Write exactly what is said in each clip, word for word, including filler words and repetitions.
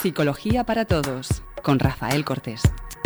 Psicología para Todos, con Rafael Cortés.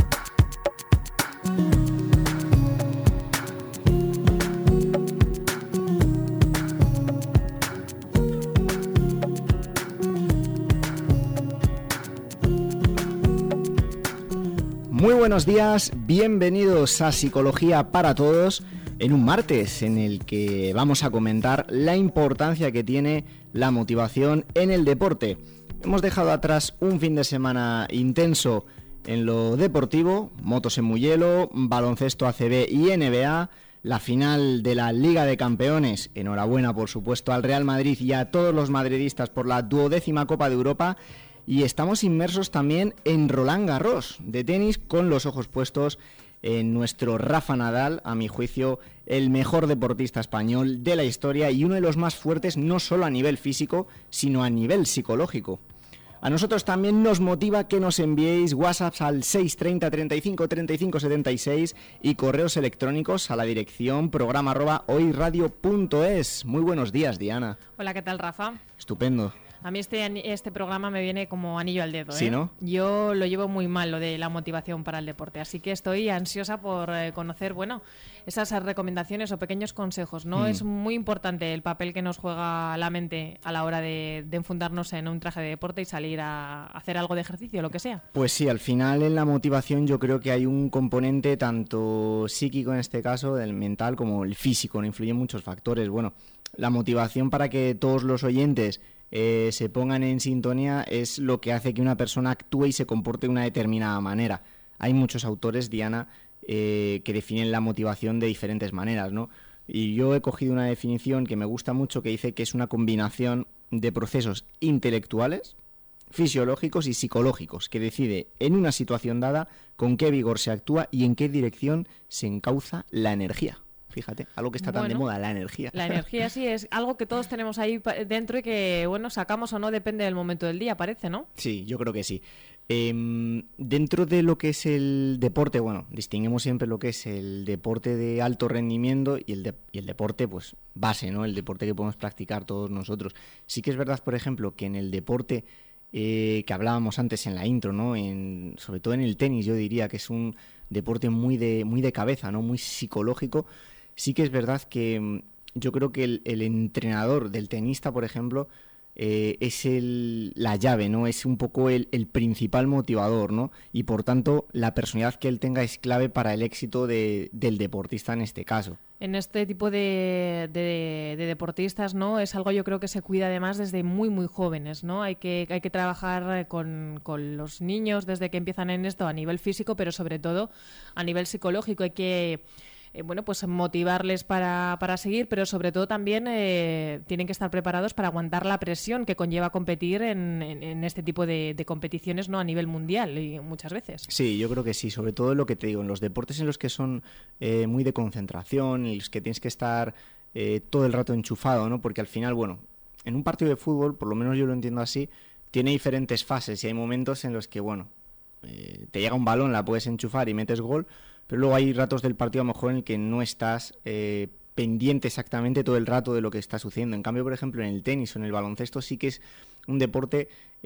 Muy buenos días, bienvenidos a Psicología para Todos, en un martes en el que vamos a comentar la importancia que tiene la motivación en el deporte. Hemos dejado atrás un fin de semana intenso en lo deportivo, motos en Mugello, baloncesto A C B y N B A, la final de la Liga de Campeones, enhorabuena por supuesto al Real Madrid y a todos los madridistas por la duodécima Copa de Europa, y estamos inmersos también en Roland Garros de tenis, con los ojos puestos en nuestro Rafa Nadal, a mi juicio el mejor deportista español de la historia y uno de los más fuertes, no solo a nivel físico, sino a nivel psicológico. A nosotros también nos motiva que nos enviéis WhatsApps al seis treinta, treinta y cinco, treinta y cinco, setenta y seis y correos electrónicos a la dirección programa arroba hoyradio punto es. Muy buenos días, Diana. Hola, ¿qué tal, Rafa? Estupendo. A mí este, este programa me viene como anillo al dedo, ¿eh? ¿Sí, no? Yo lo llevo muy mal, lo de la motivación para el deporte, así que estoy ansiosa por eh, conocer, bueno, esas recomendaciones o pequeños consejos, ¿no? Mm. Es muy importante el papel que nos juega la mente a la hora de, de enfundarnos en un traje de deporte y salir a hacer algo de ejercicio, lo que sea. Pues sí, al final en la motivación yo creo que hay un componente tanto psíquico en este caso, del mental, como el físico, ¿no? Influyen muchos factores. Bueno, la motivación, para que todos los oyentes Eh, se pongan en sintonía, es lo que hace que una persona actúe y se comporte de una determinada manera. Hay muchos autores, Diana, eh, que definen la motivación de diferentes maneras, ¿no? Y yo he cogido una definición que me gusta mucho, que dice que es una combinación de procesos intelectuales, fisiológicos y psicológicos, que decide en una situación dada con qué vigor se actúa y en qué dirección se encauza la energía. Fíjate, algo que está tan bueno, de moda, la energía. La energía sí es algo que todos tenemos ahí dentro y que, bueno, sacamos o no, depende del momento del día, parece, ¿no? Sí, yo creo que sí. Eh, dentro de lo que es el deporte, bueno, distinguimos siempre lo que es el deporte de alto rendimiento y el, de, y el deporte, pues, base, ¿no? El deporte que podemos practicar todos nosotros. Sí que es verdad, por ejemplo, que en el deporte eh, que hablábamos antes en la intro, ¿no? En, sobre todo en el tenis, yo diría que es un deporte muy de, muy de cabeza, ¿no? Muy psicológico. Sí que es verdad que yo creo que el, el entrenador del tenista, por ejemplo, eh, es el, la llave, ¿no? Es un poco el, el principal motivador, ¿no? Y por tanto, la personalidad que él tenga es clave para el éxito de, del deportista en este caso. En este tipo de, de, de deportistas, ¿no? Es algo, yo creo, que se cuida además desde muy, muy jóvenes, ¿no? Hay que, hay que trabajar con, con los niños desde que empiezan en esto a nivel físico, pero sobre todo a nivel psicológico. Hay que Eh, bueno, pues motivarles para, para seguir, pero sobre todo también eh, tienen que estar preparados para aguantar la presión que conlleva competir en, en, en este tipo de, de competiciones, ¿no? A nivel mundial y muchas veces. Sí, yo creo que sí, sobre todo lo que te digo, en los deportes en los que son eh, muy de concentración, en los que tienes que estar eh, todo el rato enchufado, ¿no? Porque al final, bueno, en un partido de fútbol, por lo menos yo lo entiendo así, tiene diferentes fases y hay momentos en los que, bueno, eh, te llega un balón, la puedes enchufar y metes gol, pero luego hay ratos del partido a lo mejor en el que no estás eh, pendiente exactamente todo el rato de lo que está sucediendo. En cambio, por ejemplo, en el tenis o en el baloncesto sí que es un deporte,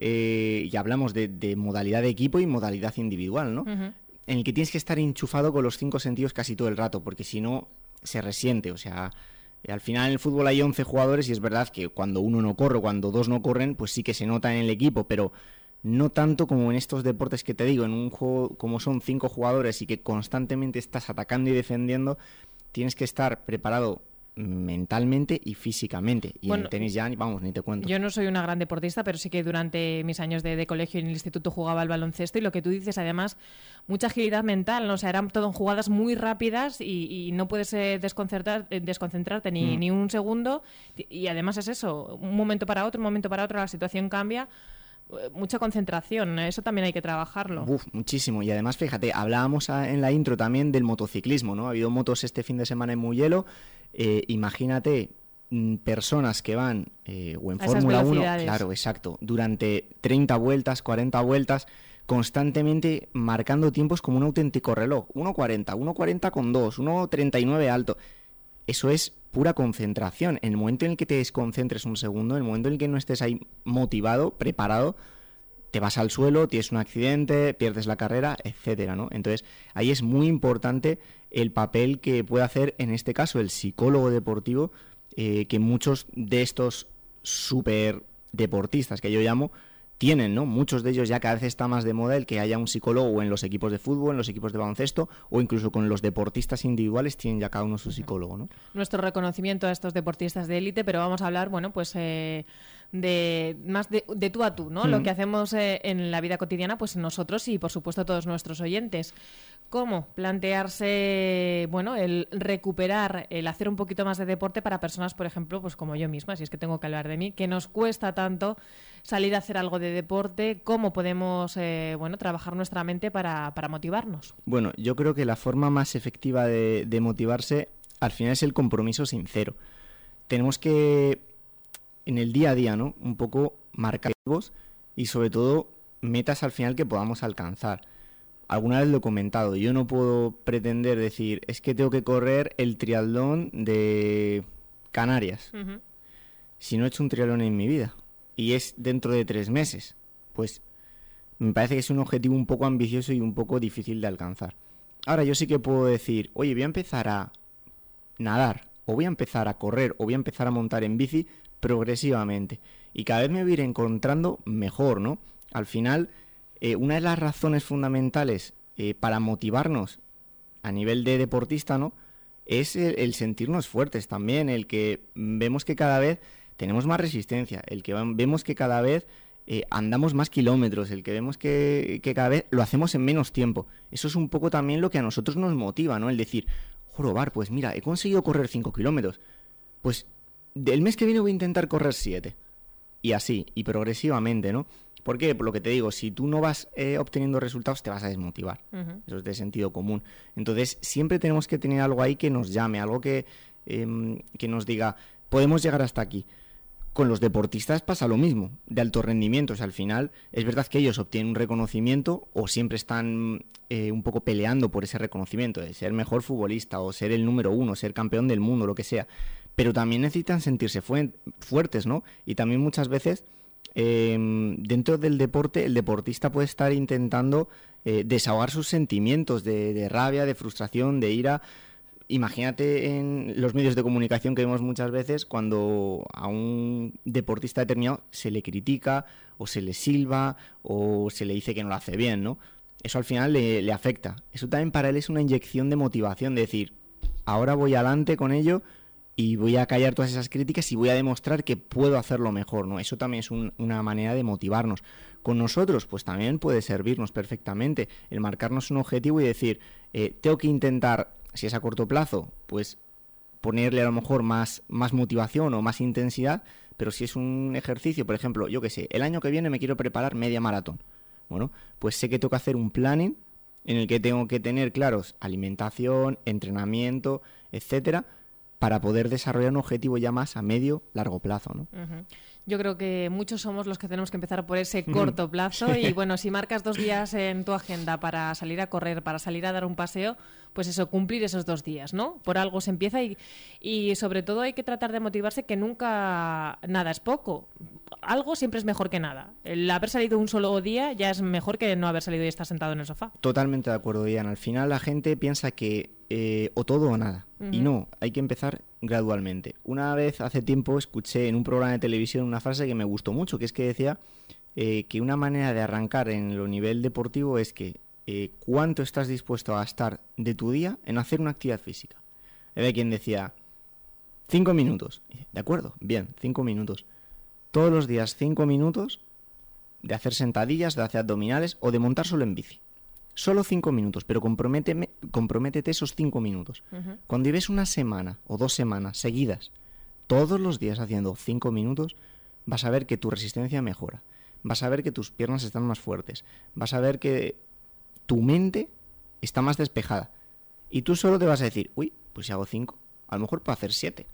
eh, y hablamos de, de modalidad de equipo y modalidad individual, ¿no? Uh-huh. En el que tienes que estar enchufado con los cinco sentidos casi todo el rato, porque si no, se resiente. O sea, al final en el fútbol hay once jugadores y es verdad que cuando uno no corre, cuando dos no corren, pues sí que se nota en el equipo, pero no tanto como en estos deportes que te digo, en un juego como son cinco jugadores y que constantemente estás atacando y defendiendo, tienes que estar preparado mentalmente y físicamente. Y bueno, en el tenis ya, vamos, ni te cuento. Yo no soy una gran deportista, pero sí que durante mis años de, de colegio en el instituto jugaba al baloncesto, y lo que tú dices, además, mucha agilidad mental, ¿no? O sea, eran todo jugadas muy rápidas y, y no puedes eh, desconcentrar, eh, desconcentrarte ni, mm. ni un segundo, y además es eso, un momento para otro, un momento para otro, la situación cambia. Mucha concentración, eso también hay que trabajarlo. Uf, muchísimo. Y además, fíjate, hablábamos a, en la intro también del motociclismo, ¿no? Ha habido motos este fin de semana en Mugello. Eh, imagínate m, personas que van eh, o en Fórmula uno, claro, exacto, durante treinta vueltas, cuarenta vueltas, constantemente marcando tiempos como un auténtico reloj. uno cuarenta, uno cuarenta con dos, uno treinta y nueve alto. Eso es pura concentración. En el momento en el que te desconcentres un segundo, en el momento en el que no estés ahí motivado, preparado, te vas al suelo, tienes un accidente, pierdes la carrera, etcétera, ¿no? Entonces, ahí es muy importante el papel que puede hacer, en este caso, el psicólogo deportivo, eh, que muchos de estos super deportistas que yo llamo tienen, ¿no? Muchos de ellos ya cada vez está más de moda el que haya un psicólogo en los equipos de fútbol, en los equipos de baloncesto o incluso con los deportistas individuales tienen ya cada uno su psicólogo, ¿no? Nuestro reconocimiento a estos deportistas de élite, pero vamos a hablar, bueno, pues eh, de más de, de tú a tú, ¿no? Mm. Lo que hacemos eh, en la vida cotidiana, pues nosotros y por supuesto todos nuestros oyentes. ¿Cómo plantearse, bueno, el recuperar, el hacer un poquito más de deporte para personas, por ejemplo, pues como yo misma, si es que tengo que hablar de mí, que nos cuesta tanto salir a hacer algo de deporte? ¿Cómo podemos, eh, bueno, trabajar nuestra mente para, para motivarnos? Bueno, yo creo que la forma más efectiva de, de motivarse al final es el compromiso sincero. Tenemos que, en el día a día, ¿no?, un poco marcar objetivos y sobre todo metas al final que podamos alcanzar. Alguna vez lo he comentado, yo no puedo pretender decir, es que tengo que correr el triatlón de Canarias, uh-huh. si no he hecho un triatlón en mi vida y es dentro de tres meses, pues me parece que es un objetivo un poco ambicioso y un poco difícil de alcanzar. Ahora yo sí que puedo decir, oye, voy a empezar a nadar, o voy a empezar a correr, o voy a empezar a montar en bici progresivamente, y cada vez me voy a ir encontrando mejor, ¿no? Al final, eh, una de las razones fundamentales eh, para motivarnos a nivel de deportista, ¿no?, es el, el sentirnos fuertes también, el que vemos que cada vez tenemos más resistencia, el que vemos que cada vez eh, andamos más kilómetros, el que vemos que, que cada vez lo hacemos en menos tiempo. Eso es un poco también lo que a nosotros nos motiva, ¿no? El decir, jorobar, pues mira, he conseguido correr cinco kilómetros, pues del mes que viene voy a intentar correr siete. Y así, y progresivamente, ¿no? Porque, por lo que te digo, si tú no vas eh, obteniendo resultados, te vas a desmotivar. Uh-huh. Eso es de sentido común. Entonces, siempre tenemos que tener algo ahí que nos llame, algo que, eh, que nos diga, podemos llegar hasta aquí. Con los deportistas pasa lo mismo, de alto rendimiento. O sea, al final, es verdad que ellos obtienen un reconocimiento o siempre están eh, un poco peleando por ese reconocimiento, de ser mejor futbolista o ser el número uno, ser campeón del mundo, lo que sea. Pero también necesitan sentirse fu- fuertes, ¿no? Y también muchas veces, eh, dentro del deporte, el deportista puede estar intentando eh, desahogar sus sentimientos de, de rabia, de frustración, de ira. Imagínate en los medios de comunicación que vemos muchas veces cuando a un deportista determinado se le critica o se le silba o se le dice que no lo hace bien, ¿no? Eso al final le, le afecta. Eso también para él es una inyección de motivación, de decir, ahora voy adelante con ello y voy a callar todas esas críticas y voy a demostrar que puedo hacerlo mejor, ¿no? Eso también es un, una manera de motivarnos. Con nosotros, pues también puede servirnos perfectamente el marcarnos un objetivo y decir, eh, tengo que intentar, si es a corto plazo, pues ponerle a lo mejor más, más motivación o más intensidad, pero si es un ejercicio, por ejemplo, yo qué sé, el año que viene me quiero preparar media maratón. Bueno, pues sé que tengo que hacer un planning en el que tengo que tener claros alimentación, entrenamiento, etcétera, para poder desarrollar un objetivo ya más a medio, largo plazo, ¿no? Uh-huh. Yo creo que muchos somos los que tenemos que empezar por ese corto plazo y bueno, si marcas dos días en tu agenda para salir a correr, para salir a dar un paseo, pues eso, cumplir esos dos días, ¿no? Por algo se empieza y, y sobre todo hay que tratar de motivarse, que nunca nada es poco. Algo siempre es mejor que nada. El haber salido un solo día ya es mejor que no haber salido y estar sentado en el sofá. Totalmente de acuerdo, Diana. Al final la gente piensa que eh, o todo o nada. Uh-huh. Y no, hay que empezar gradualmente. Una vez hace tiempo escuché en un programa de televisión una frase que me gustó mucho, que es que decía eh, que una manera de arrancar en lo nivel deportivo es que eh, cuánto estás dispuesto a gastar de tu día en hacer una actividad física. Había quien decía cinco minutos. De acuerdo, bien, cinco minutos. Todos los días cinco minutos de hacer sentadillas, de hacer abdominales o de montar solo en bici. Solo cinco minutos, pero comprométeme, comprométete esos cinco minutos. Uh-huh. Cuando lleves una semana o dos semanas seguidas, todos los días haciendo cinco minutos, vas a ver que tu resistencia mejora. Vas a ver que tus piernas están más fuertes. Vas a ver que tu mente está más despejada. Y tú solo te vas a decir, uy, pues si hago cinco, a lo mejor puedo hacer siete.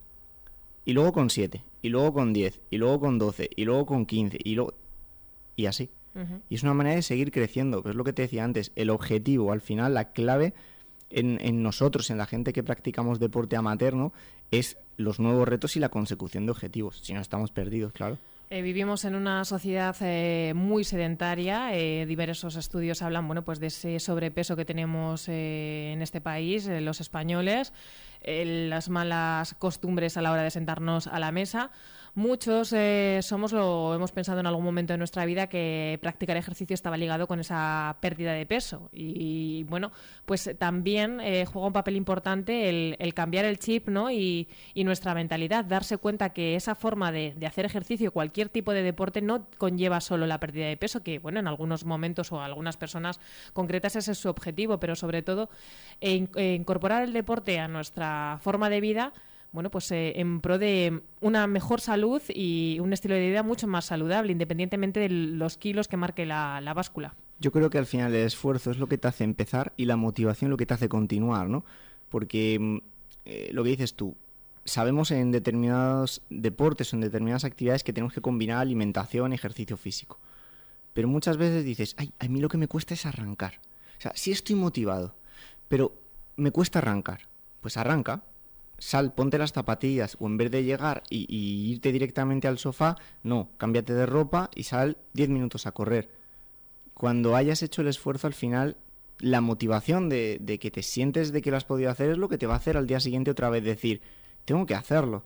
Y luego con siete, y luego con diez, y luego con doce, y luego con quince, y luego... y así. Uh-huh. Y es una manera de seguir creciendo, pero es lo que te decía antes, el objetivo, al final, la clave en, en nosotros, en la gente que practicamos deporte amateur, ¿no?, es los nuevos retos y la consecución de objetivos, si no estamos perdidos, claro. Eh, vivimos en una sociedad eh, muy sedentaria. Eh, diversos estudios hablan, bueno, pues de ese sobrepeso que tenemos eh, en este país, eh, los españoles, eh, las malas costumbres a la hora de sentarnos a la mesa. Muchos eh, somos, lo hemos pensado en algún momento de nuestra vida, que practicar ejercicio estaba ligado con esa pérdida de peso. Y, bueno, pues también eh, juega un papel importante el, el cambiar el chip, ¿no? y, y nuestra mentalidad, darse cuenta que esa forma de, de hacer ejercicio, cualquier tipo de deporte, no conlleva solo la pérdida de peso, que, bueno, en algunos momentos o algunas personas concretas ese es su objetivo, pero sobre todo eh, eh, incorporar el deporte a nuestra forma de vida, bueno, pues eh, en pro de una mejor salud y un estilo de vida mucho más saludable, independientemente de los kilos que marque la, la báscula. Yo creo que al final el esfuerzo es lo que te hace empezar y la motivación lo que te hace continuar, ¿no? Porque eh, lo que dices tú, sabemos en determinados deportes o en determinadas actividades que tenemos que combinar alimentación y ejercicio físico. Pero muchas veces dices, ay, a mí lo que me cuesta es arrancar. O sea, sí estoy motivado, pero me cuesta arrancar. Pues arranca. Sal, ponte las zapatillas, o en vez de llegar y, y irte directamente al sofá, no, cámbiate de ropa y sal diez minutos a correr. Cuando hayas hecho el esfuerzo, al final, la motivación de, de que te sientes de que lo has podido hacer es lo que te va a hacer al día siguiente otra vez decir, tengo que hacerlo.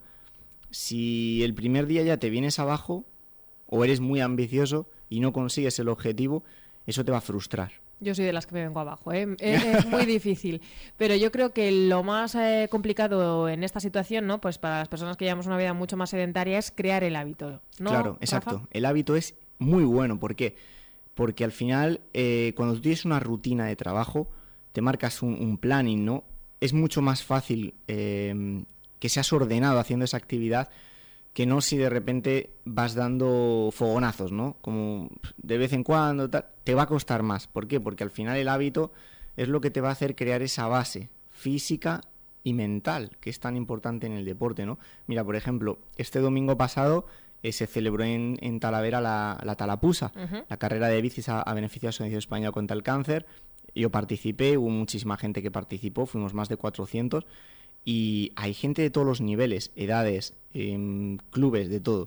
Si el primer día ya te vienes abajo, o eres muy ambicioso y no consigues el objetivo, eso te va a frustrar. Yo soy de las que me vengo abajo, ¿eh? Es, es muy difícil. Pero yo creo que lo más eh, complicado en esta situación, ¿no? Pues para las personas que llevamos una vida mucho más sedentaria, es crear el hábito, ¿no? Claro, exacto. Rafa? El hábito es muy bueno. ¿Por qué? Porque al final, eh, cuando tú tienes una rutina de trabajo, te marcas un, un planning, ¿no? Es mucho más fácil eh, que seas ordenado haciendo esa actividad que no si de repente vas dando fogonazos, ¿no? Como de vez en cuando, tal, te va a costar más. ¿Por qué? Porque al final el hábito es lo que te va a hacer crear esa base física y mental, que es tan importante en el deporte, ¿no? Mira, por ejemplo, este domingo pasado eh, se celebró en, en Talavera la, la Talapusa, uh-huh. la carrera de bicis a, a beneficio de la Asociación Española contra el Cáncer. Yo participé, hubo muchísima gente que participó, fuimos más de cuatrocientos, y hay gente de todos los niveles, edades, eh, clubes, de todo.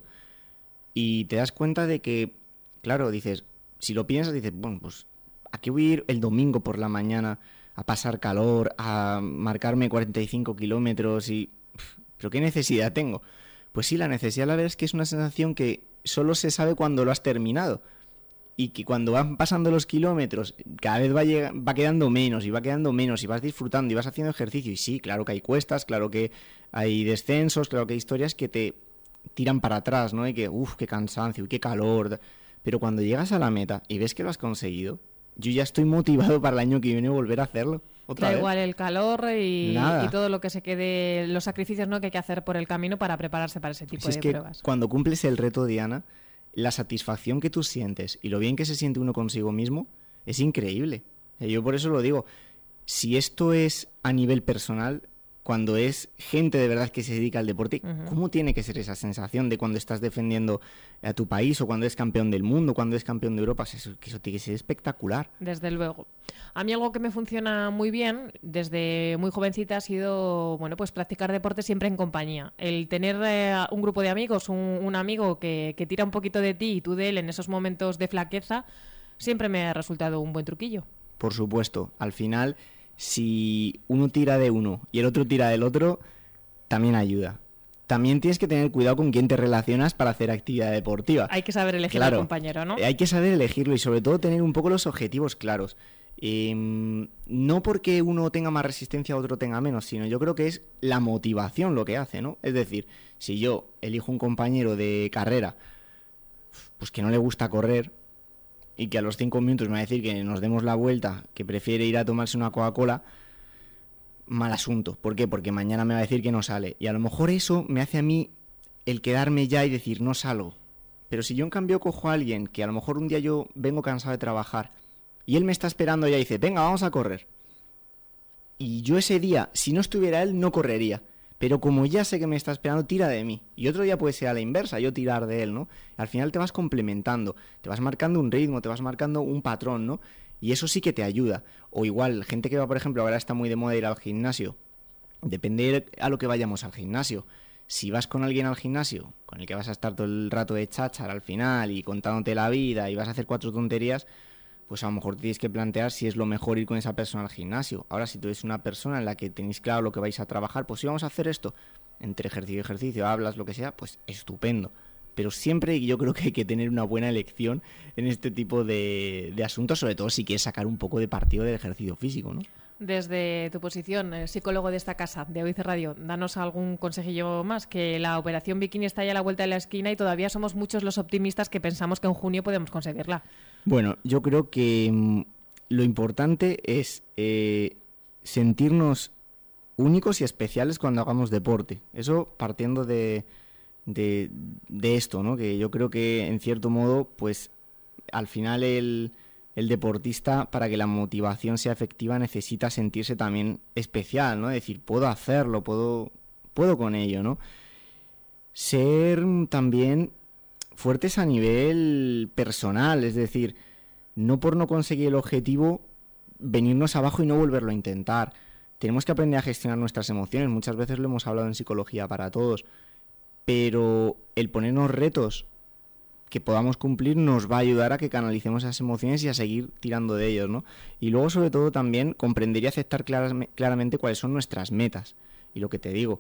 Y te das cuenta de que, claro, dices, si lo piensas, dices, bueno, pues ¿a qué voy a ir el domingo por la mañana a pasar calor, a marcarme cuarenta y cinco kilómetros y... ¿Pero qué necesidad tengo? Pues sí, la necesidad, la verdad es que es una sensación que solo se sabe cuando lo has terminado. Y que cuando van pasando los kilómetros, cada vez va, lleg- va quedando menos y va quedando menos y vas disfrutando y vas haciendo ejercicio. Y sí, claro que hay cuestas, claro que hay descensos, claro que hay historias que te tiran para atrás, ¿no? Y que, uff, qué cansancio, y qué calor. Pero cuando llegas a la meta y ves que lo has conseguido, yo ya estoy motivado para el año que viene volver a hacerlo. Otra da vez. igual el calor y, Nada. y todo lo que se quede, los sacrificios, ¿no?, que hay que hacer por el camino para prepararse para ese tipo Si es de que pruebas. cuando cumples el reto, Diana, la satisfacción que tú sientes y lo bien que se siente uno consigo mismo es increíble. Yo por eso lo digo, si esto es a nivel personal, cuando es gente de verdad que se dedica al deporte, uh-huh. ¿cómo tiene que ser esa sensación de cuando estás defendiendo a tu país o cuando eres campeón del mundo, cuando eres campeón de Europa? Eso, que eso tiene que ser espectacular. Desde luego. A mí algo que me funciona muy bien desde muy jovencita ha sido, bueno, pues practicar deporte siempre en compañía. El tener eh, un grupo de amigos, un, un amigo que, que tira un poquito de ti y tú de él en esos momentos de flaqueza, siempre me ha resultado un buen truquillo. Por supuesto, al final, si uno tira de uno y el otro tira del otro, también ayuda. También tienes que tener cuidado con quién te relacionas para hacer actividad deportiva. Hay que saber elegir claro, al compañero, ¿no? Hay que saber elegirlo y sobre todo tener un poco los objetivos claros. Eh, no porque uno tenga más resistencia o otro tenga menos, sino yo creo que es la motivación lo que hace, ¿no? Es decir, si yo elijo un compañero de carrera, pues que no le gusta correr y que a los cinco minutos me va a decir que nos demos la vuelta, que prefiere ir a tomarse una Coca-Cola, mal asunto. ¿Por qué? Porque mañana me va a decir que no sale. Y a lo mejor eso me hace a mí el quedarme ya y decir no salgo. Pero si yo en cambio cojo a alguien que a lo mejor un día yo vengo cansado de trabajar y él me está esperando ya y dice, venga, vamos a correr. Y yo ese día, si no estuviera él, no correría. Pero como ya sé que me está esperando, tira de mí. Y otro día puede ser a la inversa, yo tirar de él, ¿no? Al final te vas complementando, te vas marcando un ritmo, te vas marcando un patrón, ¿no? Y eso sí que te ayuda. O igual, gente que va, por ejemplo, ahora está muy de moda ir al gimnasio. Depende a lo que vayamos al gimnasio. Si vas con alguien al gimnasio, con el que vas a estar todo el rato de cháchara al final y contándote la vida y vas a hacer cuatro tonterías, pues a lo mejor tienes que plantear si es lo mejor ir con esa persona al gimnasio. Ahora, si tú eres una persona en la que tenéis claro lo que vais a trabajar, pues si vamos a hacer esto, entre ejercicio y ejercicio, hablas, lo que sea, pues estupendo. Pero siempre yo creo que hay que tener una buena elección en este tipo de, de asuntos, sobre todo si quieres sacar un poco de partido del ejercicio físico, ¿no? Desde tu posición, eh, psicólogo de esta casa, de Oiz Radio, danos algún consejillo más, que la operación bikini está ya a la vuelta de la esquina y todavía somos muchos los optimistas que pensamos que en junio podemos conseguirla. Bueno, yo creo que mmm, lo importante es eh, sentirnos únicos y especiales cuando hagamos deporte. Eso partiendo de, de, de esto, ¿no? Que yo creo que en cierto modo, pues al final el... el deportista, para que la motivación sea efectiva, necesita sentirse también especial, ¿no? Es decir, puedo hacerlo, puedo, puedo con ello, ¿no? Ser también fuertes a nivel personal, es decir, no por no conseguir el objetivo, venirnos abajo y no volverlo a intentar. Tenemos que aprender a gestionar nuestras emociones, muchas veces lo hemos hablado en Psicología para Todos, pero el ponernos retos que podamos cumplir nos va a ayudar a que canalicemos esas emociones y a seguir tirando de ellos, ¿no? Y luego, sobre todo, también comprender y aceptar claras, claramente cuáles son nuestras metas. Y lo que te digo,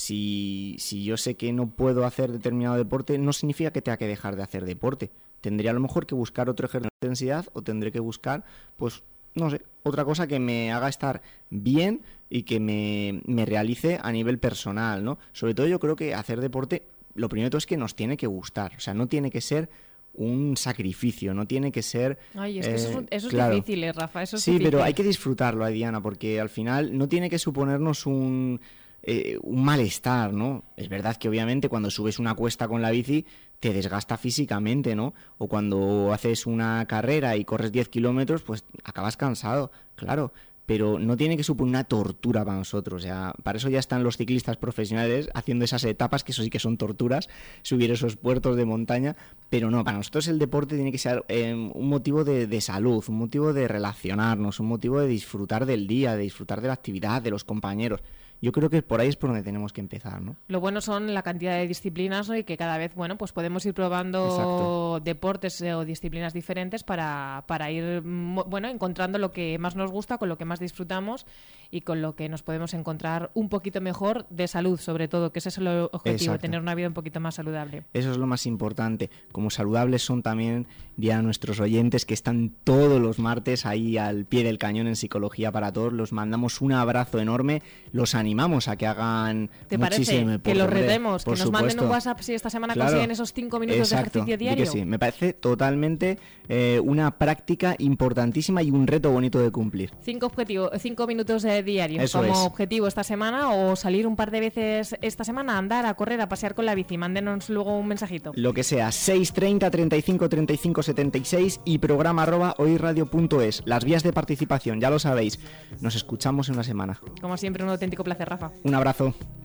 si, si yo sé que no puedo hacer determinado deporte, no significa que tenga que dejar de hacer deporte. Tendría a lo mejor que buscar otro ejercicio de intensidad o tendré que buscar, pues, no sé, otra cosa que me haga estar bien y que me, me realice a nivel personal, ¿no? Sobre todo yo creo que hacer deporte, lo primero de todo es que nos tiene que gustar, o sea, no tiene que ser un sacrificio, no tiene que ser... Ay, es que eh, eso es, eso es claro. difícil, ¿eh, Rafa? Eso es sí, difícil. Pero hay que disfrutarlo, ¿eh, Diana? Porque al final no tiene que suponernos un, eh, un malestar, ¿no? Es verdad que obviamente cuando subes una cuesta con la bici te desgasta físicamente, ¿no? O cuando haces una carrera y corres diez kilómetros, pues acabas cansado, claro. Pero no tiene que suponer una tortura para nosotros. O sea, para eso ya están los ciclistas profesionales haciendo esas etapas, que eso sí que son torturas, subir esos puertos de montaña, pero no, para nosotros el deporte tiene que ser eh, un motivo de, de salud, un motivo de relacionarnos, un motivo de disfrutar del día, de disfrutar de la actividad, de los compañeros. Yo creo que por ahí es por donde tenemos que empezar, ¿no? Lo bueno son la cantidad de disciplinas, ¿no? Y que cada vez, bueno, pues podemos ir probando Exacto. deportes eh, o disciplinas diferentes para, para ir, bueno, encontrando lo que más nos gusta, con lo que más disfrutamos y con lo que nos podemos encontrar un poquito mejor de salud, sobre todo, que ese es el objetivo, Exacto. tener una vida un poquito más saludable. Eso es lo más importante. Como saludables son también ya nuestros oyentes que están todos los martes ahí al pie del cañón en Psicología para Todos. Los mandamos un abrazo enorme, los animamos a que hagan ¿Te muchísimo parece? Que los retemos, que nos supuesto. manden un WhatsApp si esta semana claro. consiguen esos cinco minutos Exacto. de ejercicio diario. Que sí. Me parece totalmente eh, una práctica importantísima y un reto bonito de cumplir. Cinco, objetivo, cinco minutos eh, diarios Eso como es. objetivo esta semana, o salir un par de veces esta semana a andar, a correr, a pasear con la bici. Mándenos luego un mensajito. Lo que sea, seis treinta, treinta y cinco, treinta y cinco, setenta y seis y programa arroba oirradio punto es. Las vías de participación, ya lo sabéis. Nos escuchamos en una semana. Como siempre, un auténtico placer, Rafa. Un abrazo.